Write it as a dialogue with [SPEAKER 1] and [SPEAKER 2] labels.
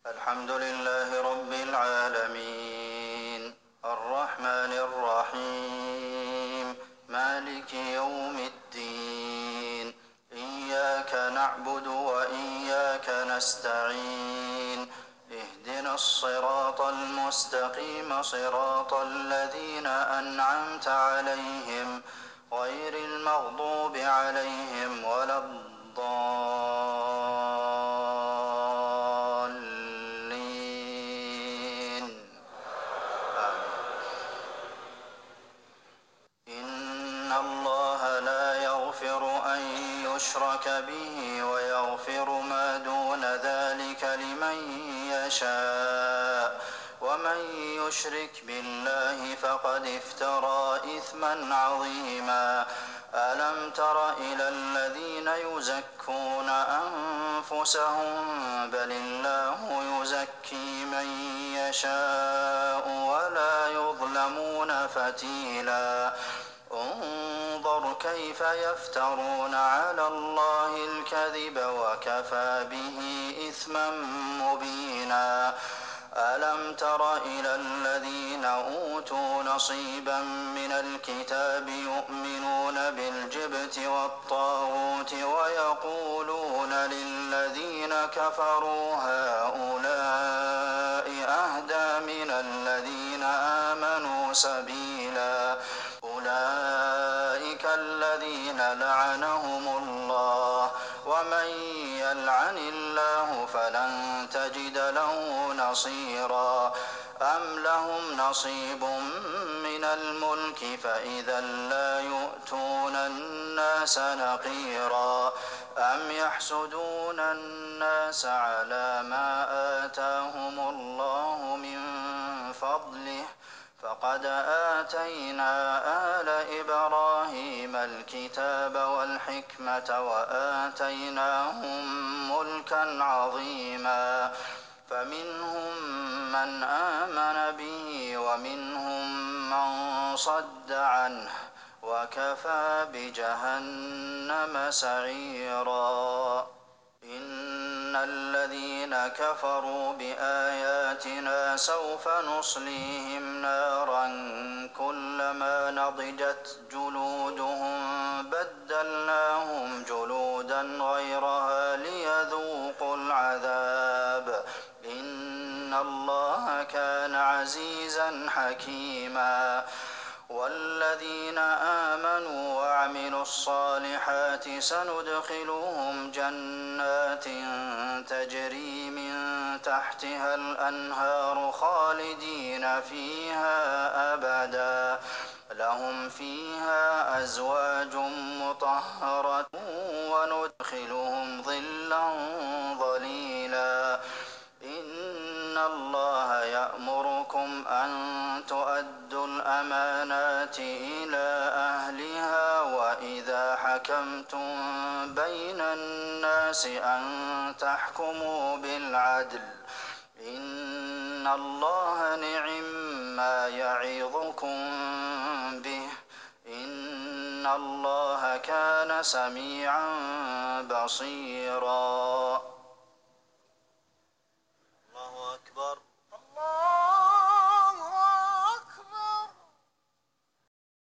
[SPEAKER 1] الحمد لله رب العالمين الرحمن الرحيم مالك يوم الدين إياك نعبد وإياك نستعين اهدنا الصراط المستقيم صراط الذين أنعمت عليهم غير المغضوب عليهم ولا الضالين إن الله لا يغفر أن يشرك به ويغفر ما دون ذلك لمن يشاء ومن يشرك بالله فقد افترى إثما عظيما ألم تر إلى الذين يزكون أنفسهم بل الله يزكي من يشاء ولا يظلمون فتيلا انظر كيف يفترون على الله الكذب وكفى به إثما مبينا ألم تر إلى الذين أوتوا نصيبا من الكتاب يؤمنون بالجبت والطاغوت ويقولون للذين كفروا هؤلاء أهدى من الذين آمنوا سبيلا أولئك الذين لعنهم الله ومن يلعن الله فلن تجد له نصيرا أم لهم نصيب من الملك فإذا لا يؤتون الناس نقيرا أم يحسدون الناس على ما آتاهم الله من فضله فقد آتينا آل إبراهيم الكتاب والحكمة وآتيناهم ملكا عظيما فمنهم من آمن به ومنهم من صد عنه وكفى بجهنم سعيرا إن الذين كفروا بآياتنا سوف نصليهم نارا كلما نضجت جلودهم بدلناهم جلودا غيرها ليذوقوا العذاب إن الله كان عزيزا حكيما والذين آمنوا وعملوا الصالحات سندخلهم جنات تجري من تحتها الأنهار خالدين فيها أبدا لهم فيها أزواج مطهرة وندخلهم ظلا ظليلا إن الله يأمركم أن تؤدوا الأمانات إلى أهلها وإذا حكمتم بين الناس أن تحكموا بالعدل إن الله نعما يعظكم به إن الله كان سميعا بصيرا